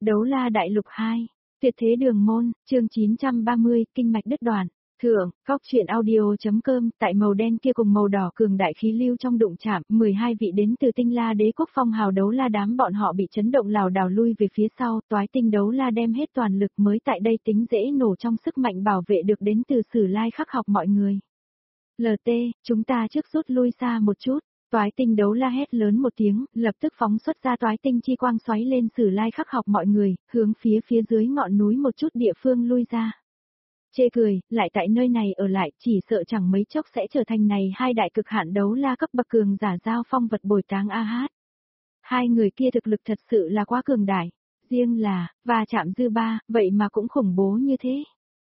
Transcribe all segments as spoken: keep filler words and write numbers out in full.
Đấu La Đại Lục hai, Tuyệt Thế Đường Môn, chương chín trăm ba mươi, Kinh mạch đứt đoạn. Thượng, Cóc Truyện Audio.com, tại màu đen kia cùng màu đỏ cường đại khí lưu trong đụng chạm, mười hai vị đến từ Tinh La Đế quốc phong hào đấu la đám bọn họ bị chấn động lảo đảo lui về phía sau, toái tinh đấu la đem hết toàn lực mới tại đây tính dễ nổ trong sức mạnh bảo vệ được đến từ Sử Lai Khắc học mọi người. lờ tê, chúng ta trước rút lui xa một chút. Toái tinh đấu la hét lớn một tiếng, lập tức phóng xuất ra toái tinh chi quang xoáy lên Sử Lai Khắc học mọi người, hướng phía phía dưới ngọn núi một chút địa phương lui ra. Chê cười, lại tại nơi này ở lại, chỉ sợ chẳng mấy chốc sẽ trở thành này hai đại cực hạn đấu la cấp bậc cường giả giao phong vật bồi táng a hát. Hai người kia thực lực thật sự là quá cường đại, riêng là, và chạm dư ba, vậy mà cũng khủng bố như thế.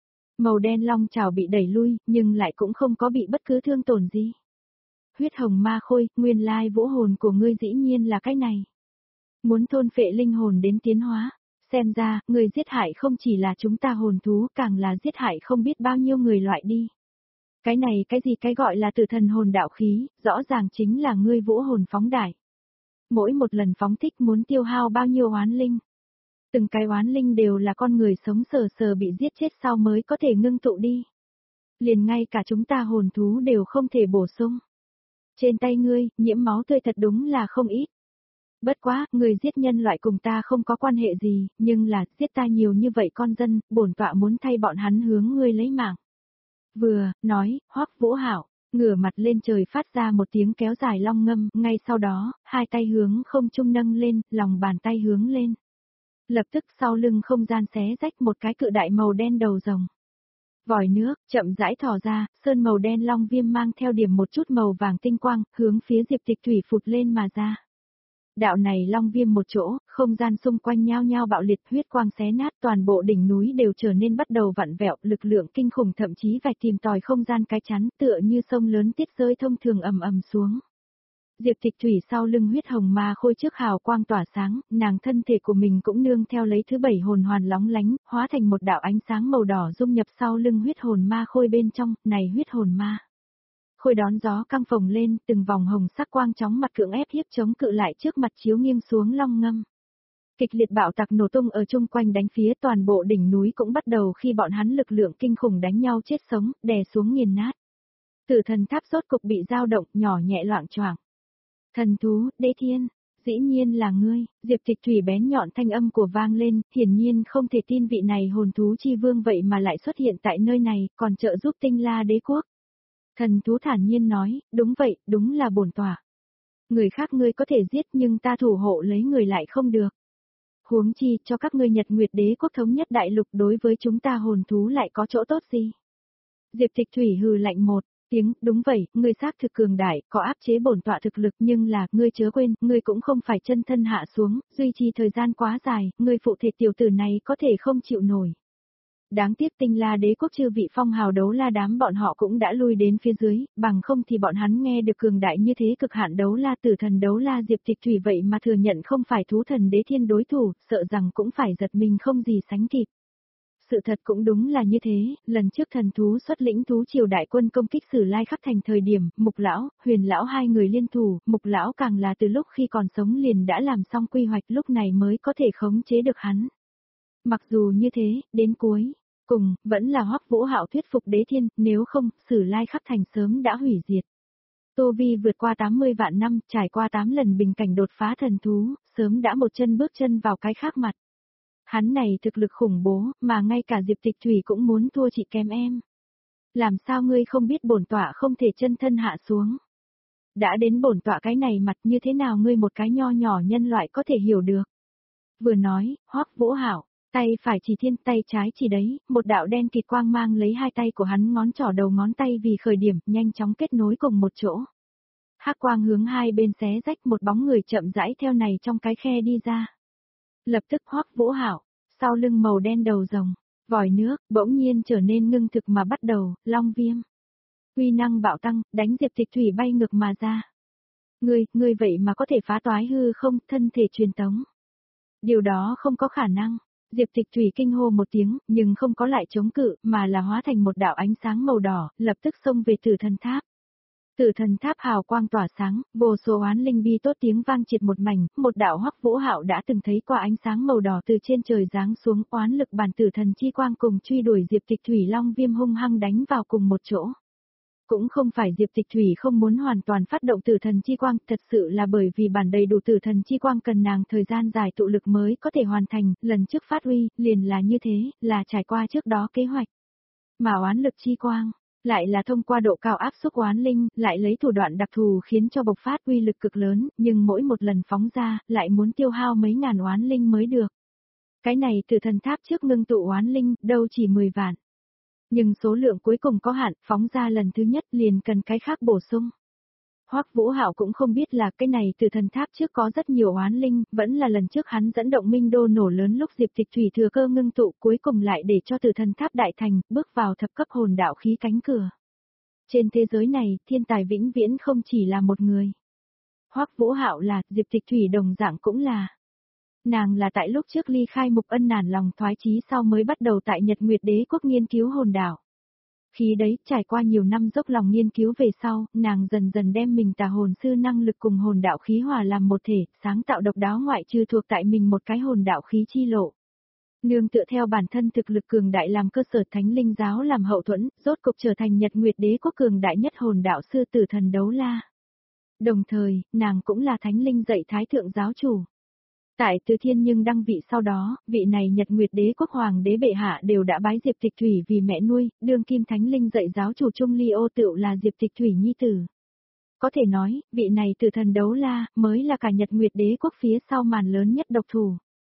Màu đen long trảo bị đẩy lui, nhưng lại cũng không có bị bất cứ thương tổn gì. Huyết hồng ma khôi, nguyên lai vũ hồn của ngươi dĩ nhiên là cái này. Muốn thôn phệ linh hồn đến tiến hóa, xem ra, người giết hại không chỉ là chúng ta hồn thú, càng là giết hại không biết bao nhiêu người loại đi. Cái này cái gì cái gọi là tử thần hồn đạo khí, rõ ràng chính là ngươi vũ hồn phóng đại. Mỗi một lần phóng thích muốn tiêu hao bao nhiêu oán linh. Từng cái oán linh đều là con người sống sờ sờ bị giết chết sau mới có thể ngưng tụ đi. Liền ngay cả chúng ta hồn thú đều không thể bổ sung. Trên tay ngươi, nhiễm máu tươi thật đúng là không ít. Bất quá, người giết nhân loại cùng ta không có quan hệ gì, nhưng là, giết ta nhiều như vậy con dân, bổn tọa muốn thay bọn hắn hướng ngươi lấy mạng. Vừa, nói, Hoắc Vũ Hạo, ngửa mặt lên trời phát ra một tiếng kéo dài long ngâm, ngay sau đó, hai tay hướng không trung nâng lên, lòng bàn tay hướng lên. Lập tức sau lưng không gian xé rách một cái cự đại màu đen đầu rồng. Vòi nước, chậm rãi thò ra, sơn màu đen long viêm mang theo điểm một chút màu vàng tinh quang, hướng phía Diệp Tịch Thủy phụt lên mà ra. Đạo này long viêm một chỗ, không gian xung quanh nhao nhao bạo liệt, huyết quang xé nát, toàn bộ đỉnh núi đều trở nên bắt đầu vặn vẹo, lực lượng kinh khủng thậm chí vạch tìm tòi không gian cái chắn, tựa như sông lớn tiết rơi thông thường ầm ầm xuống. Diệp Tịch Thủy sau lưng huyết hồng ma khôi trước hào quang tỏa sáng, nàng thân thể của mình cũng nương theo lấy thứ bảy hồn hoàn lóng lánh, hóa thành một đạo ánh sáng màu đỏ dung nhập sau lưng huyết hồn ma khôi bên trong, này huyết hồn ma. Khôi đón gió căng phồng lên, từng vòng hồng sắc quang chóng mặt cưỡng ép hiếp chống cự lại trước mặt chiếu nghiêng xuống long ngâm. Kịch liệt bạo tạc nổ tung ở chung quanh đánh phía toàn bộ đỉnh núi cũng bắt đầu khi bọn hắn lực lượng kinh khủng đánh nhau chết sống, đè xuống nghiền nát. Tử thần tháp rốt cục bị dao động, nhỏ nhẹ loạng choạng. Thần thú, Đế Thiên, dĩ nhiên là ngươi, Diệp Tịch Thủy bén nhọn thanh âm của vang lên, hiển nhiên không thể tin vị này hồn thú chi vương vậy mà lại xuất hiện tại nơi này, còn trợ giúp Tinh La Đế quốc. Thần thú thản nhiên nói, đúng vậy, đúng là bổn tọa. Người khác ngươi có thể giết nhưng ta thủ hộ lấy người lại không được. Huống chi cho các ngươi Nhật Nguyệt Đế quốc thống nhất đại lục đối với chúng ta hồn thú lại có chỗ tốt gì? Diệp Tịch Thủy hừ lạnh một tiếng, đúng vậy, ngươi xác thực cường đại, có áp chế bổn tọa thực lực nhưng là, ngươi chớ quên, ngươi cũng không phải chân thân hạ xuống, duy trì thời gian quá dài, ngươi phụ thể tiểu tử này có thể không chịu nổi. Đáng tiếc Tinh La Đế quốc chư vị phong hào đấu la đám bọn họ cũng đã lui đến phía dưới, bằng không thì bọn hắn nghe được cường đại như thế cực hạn đấu la tử thần đấu la Diệp Tịch Thủy vậy mà thừa nhận không phải thú thần Đế Thiên đối thủ, sợ rằng cũng phải giật mình không gì sánh kịp. Sự thật cũng đúng là như thế, lần trước thần thú xuất lĩnh thú triều đại quân công kích Sử Lai Khắc thành thời điểm, Mục lão, Huyền lão hai người liên thủ, Mục lão càng là từ lúc khi còn sống liền đã làm xong quy hoạch lúc này mới có thể khống chế được hắn. Mặc dù như thế, đến cuối cùng, vẫn là Hoắc Vũ Hạo thuyết phục Đế Thiên, nếu không, Sử Lai Khắc thành sớm đã hủy diệt. Tô Vi vượt qua tám mươi vạn năm, trải qua tám lần bình cảnh đột phá thần thú, sớm đã một chân bước chân vào cái khác mặt. Hắn này thực lực khủng bố, mà ngay cả Diệp Tịch Thủy cũng muốn thua chị kém em. Làm sao ngươi không biết bổn tọa không thể chân thân hạ xuống? Đã đến bổn tọa cái này mặt như thế nào ngươi một cái nho nhỏ nhân loại có thể hiểu được? Vừa nói, Hoắc Vũ Hạo, tay phải chỉ thiên, tay trái chỉ đấy, một đạo đen kịt quang mang lấy hai tay của hắn ngón trỏ đầu ngón tay vì khởi điểm, nhanh chóng kết nối cùng một chỗ. Hắc quang hướng hai bên xé rách, một bóng người chậm rãi theo này trong cái khe đi ra. Lập tức Hoắc Vũ Hạo, sau lưng màu đen đầu rồng, vòi nước, bỗng nhiên trở nên ngưng thực mà bắt đầu, long viêm. Uy năng bạo tăng, đánh Diệp Tịch Thủy bay ngược mà ra. Ngươi, ngươi vậy mà có thể phá toái hư không, thân thể truyền tống. Điều đó không có khả năng. Diệp Tịch Thủy kinh hô một tiếng, nhưng không có lại chống cự, mà là hóa thành một đạo ánh sáng màu đỏ, lập tức xông về Tử Thần Tháp. Tử thần tháp hào quang tỏa sáng, vô số oán linh bi tốt tiếng vang triệt một mảnh, một đạo Hoắc Vũ Hạo đã từng thấy qua ánh sáng màu đỏ từ trên trời giáng xuống, oán lực bản tử thần chi quang cùng truy đuổi Diệp Tịch Thủy Long Viêm hung hăng đánh vào cùng một chỗ. Cũng không phải Diệp Tịch Thủy không muốn hoàn toàn phát động tử thần chi quang, thật sự là bởi vì bản đầy đủ tử thần chi quang cần nàng thời gian dài tụ lực mới có thể hoàn thành, lần trước phát huy, liền là như thế, là trải qua trước đó kế hoạch. Mà oán lực chi quang, lại là thông qua độ cao áp xúc oán linh, lại lấy thủ đoạn đặc thù khiến cho bộc phát uy lực cực lớn, nhưng mỗi một lần phóng ra, lại muốn tiêu hao mấy ngàn oán linh mới được. Cái này từ thần tháp trước ngưng tụ oán linh, đâu chỉ mười vạn. Nhưng số lượng cuối cùng có hạn, phóng ra lần thứ nhất liền cần cái khác bổ sung. Hoắc Vũ Hạo cũng không biết là cái này từ thần tháp trước có rất nhiều oán linh, vẫn là lần trước hắn dẫn động minh đô nổ lớn lúc Diệp Tịch Thủy thừa cơ ngưng tụ cuối cùng lại để cho từ thần tháp đại thành, bước vào thập cấp hồn đạo khí cánh cửa. Trên thế giới này, thiên tài vĩnh viễn không chỉ là một người. Hoắc Vũ Hạo là, Diệp Tịch Thủy đồng dạng cũng là. Nàng là tại lúc trước ly khai Mục Ân nản lòng thoái chí sau mới bắt đầu tại Nhật Nguyệt Đế quốc nghiên cứu hồn đạo. Khi đấy, trải qua nhiều năm dốc lòng nghiên cứu về sau, nàng dần dần đem mình tà hồn sư năng lực cùng hồn đạo khí hòa làm một thể, sáng tạo độc đáo ngoại trừ thuộc tại mình một cái hồn đạo khí chi lộ. Nương tựa theo bản thân thực lực cường đại làm cơ sở thánh linh giáo làm hậu thuẫn, rốt cục trở thành Nhật Nguyệt Đế quốc cường đại nhất hồn đạo sư tử thần đấu la. Đồng thời, nàng cũng là thánh linh dạy thái thượng giáo chủ. Tại Từ Thiên nhưng đăng vị sau đó, vị này Nhật Nguyệt Đế quốc hoàng đế bệ hạ đều đã bái Diệp Tịch Thủy vì mẹ nuôi, đương kim thánh linh dạy giáo chủ Trung Ly Ô tựu là Diệp Tịch Thủy nhi tử. Có thể nói, vị này tử thần đấu la, mới là cả Nhật Nguyệt Đế quốc phía sau màn lớn nhất độc thủ.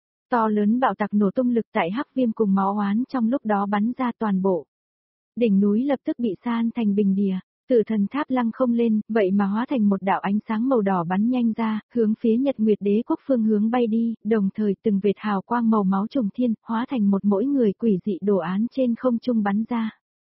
To lớn bạo tạc nổ tung lực tại hắc viêm cùng máu oán trong lúc đó bắn ra toàn bộ. Đỉnh núi lập tức bị san thành bình địa. Tử thần tháp lăng không lên, vậy mà hóa thành một đạo ánh sáng màu đỏ bắn nhanh ra, hướng phía Nhật Nguyệt Đế quốc phương hướng bay đi, đồng thời từng vệt hào quang màu máu trùng thiên, hóa thành một mỗi người quỷ dị đồ án trên không trung bắn ra.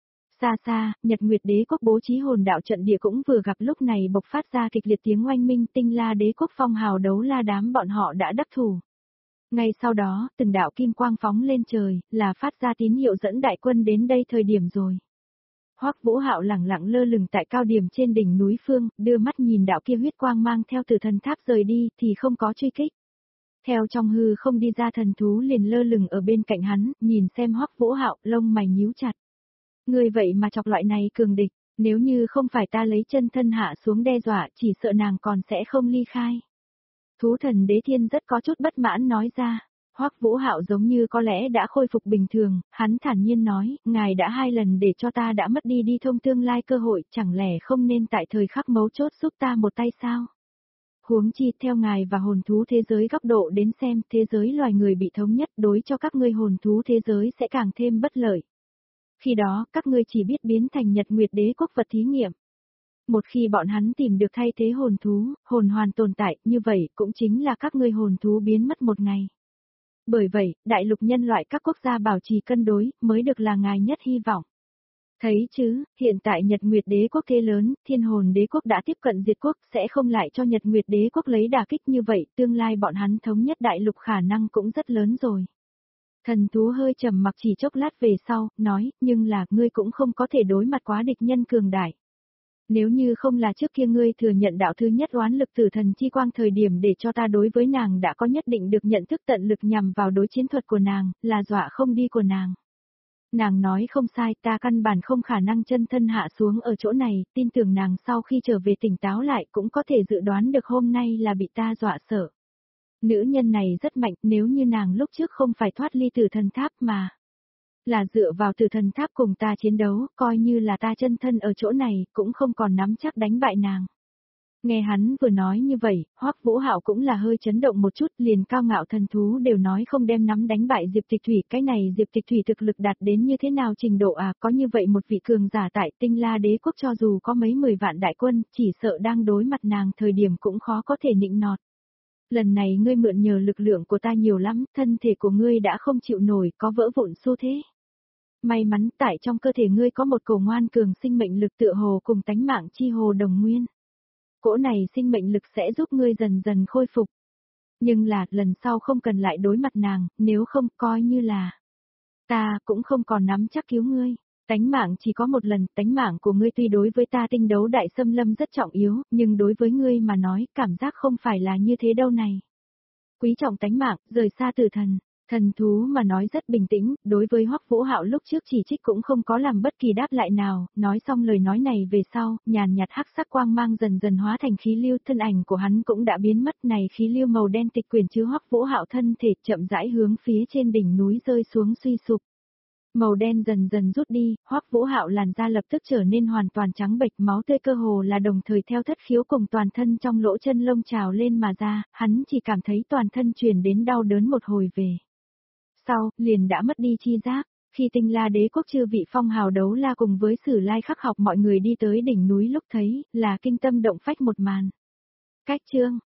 Xa xa, Nhật Nguyệt Đế quốc bố trí hồn đạo trận địa cũng vừa gặp lúc này bộc phát ra kịch liệt tiếng oanh minh, Tinh La Đế quốc phong hào đấu la đám bọn họ đã đắc thủ. Ngay sau đó, từng đạo kim quang phóng lên trời, là phát ra tín hiệu dẫn đại quân đến đây thời điểm rồi. Hoắc Vũ Hạo lẳng lặng lơ lửng tại cao điểm trên đỉnh núi phương, đưa mắt nhìn đạo kia huyết quang mang theo từ thần tháp rời đi, thì không có truy kích. Theo trong hư không đi ra thần thú liền lơ lửng ở bên cạnh hắn, nhìn xem Hoắc Vũ Hạo, lông mày nhíu chặt. Người vậy mà chọc loại này cường địch, nếu như không phải ta lấy chân thân hạ xuống đe dọa, chỉ sợ nàng còn sẽ không ly khai. Thú thần Đế Thiên rất có chút bất mãn nói ra. Hoắc Vũ Hạo giống như có lẽ đã khôi phục bình thường, hắn thản nhiên nói, ngài đã hai lần để cho ta đã mất đi đi thông tương lai cơ hội, chẳng lẽ không nên tại thời khắc mấu chốt giúp ta một tay sao? Huống chi theo ngài và hồn thú thế giới góc độ đến xem, thế giới loài người bị thống nhất đối cho các ngươi hồn thú thế giới sẽ càng thêm bất lợi. Khi đó, các ngươi chỉ biết biến thành Nhật Nguyệt Đế quốc vật thí nghiệm. Một khi bọn hắn tìm được thay thế hồn thú, hồn hoàn tồn tại, như vậy cũng chính là các ngươi hồn thú biến mất một ngày. Bởi vậy, đại lục nhân loại các quốc gia bảo trì cân đối, mới được là ngài nhất hy vọng. Thấy chứ, hiện tại Nhật Nguyệt Đế quốc thế lớn, Thiên Hồn Đế quốc đã tiếp cận diệt quốc, sẽ không lại cho Nhật Nguyệt Đế quốc lấy đả kích như vậy, tương lai bọn hắn thống nhất đại lục khả năng cũng rất lớn rồi. Thần thú hơi trầm mặc chỉ chốc lát về sau, nói, nhưng là, ngươi cũng không có thể đối mặt quá địch nhân cường đại. Nếu như không là trước kia ngươi thừa nhận đạo thứ nhất oán lực tử thần chi quang thời điểm để cho ta đối với nàng đã có nhất định được nhận thức tận lực nhằm vào đối chiến thuật của nàng, là dọa không đi của nàng. Nàng nói không sai, ta căn bản không khả năng chân thân hạ xuống ở chỗ này, tin tưởng nàng sau khi trở về tỉnh táo lại cũng có thể dự đoán được hôm nay là bị ta dọa sợ. Nữ nhân này rất mạnh, nếu như nàng lúc trước không phải thoát ly tử thần tháp mà là dựa vào tử thần tháp cùng ta chiến đấu, coi như là ta chân thân ở chỗ này, cũng không còn nắm chắc đánh bại nàng. Nghe hắn vừa nói như vậy, Hoắc Vũ Hạo cũng là hơi chấn động một chút, liền cao ngạo thần thú đều nói không đem nắm đánh bại Diệp Tịch Thủy, cái này Diệp Tịch Thủy thực lực đạt đến như thế nào trình độ à, có như vậy một vị cường giả tại Tinh La Đế quốc cho dù có mấy mười vạn đại quân, chỉ sợ đang đối mặt nàng thời điểm cũng khó có thể nịnh nọt. Lần này ngươi mượn nhờ lực lượng của ta nhiều lắm, thân thể của ngươi đã không chịu nổi, có vỡ vụn xu thế. May mắn tại trong cơ thể ngươi có một cổ ngoan cường sinh mệnh lực tựa hồ cùng tánh mạng chi hồ đồng nguyên. Cỗ này sinh mệnh lực sẽ giúp ngươi dần dần khôi phục. Nhưng là, lần sau không cần lại đối mặt nàng, nếu không coi như là ta cũng không còn nắm chắc cứu ngươi. Tánh mạng chỉ có một lần, tánh mạng của ngươi tuy đối với ta tinh đấu đại xâm lâm rất trọng yếu, nhưng đối với ngươi mà nói, cảm giác không phải là như thế đâu này. Quý trọng tánh mạng, rời xa tử thần. Thần thú mà nói rất bình tĩnh, đối với Hoắc Vũ Hạo lúc trước chỉ trích cũng không có làm bất kỳ đáp lại nào, nói xong lời nói này về sau, nhàn nhạt hắc sắc quang mang dần dần hóa thành khí lưu, thân ảnh của hắn cũng đã biến mất, này khí lưu màu đen tịch quyển chứa Hoắc Vũ Hạo thân thể chậm rãi hướng phía trên đỉnh núi rơi xuống suy sụp. Màu đen dần dần rút đi, Hoắc Vũ Hạo làn da lập tức trở nên hoàn toàn trắng bệch, máu tươi cơ hồ là đồng thời theo thất khiếu cùng toàn thân trong lỗ chân lông trào lên mà ra, hắn chỉ cảm thấy toàn thân truyền đến đau đớn một hồi về. Sau, liền đã mất đi chi giác, khi Tinh La Đế quốc chư vị phong hào đấu la cùng với Sử Lai Khắc học mọi người đi tới đỉnh núi lúc thấy, là kinh tâm động phách một màn. Cách chương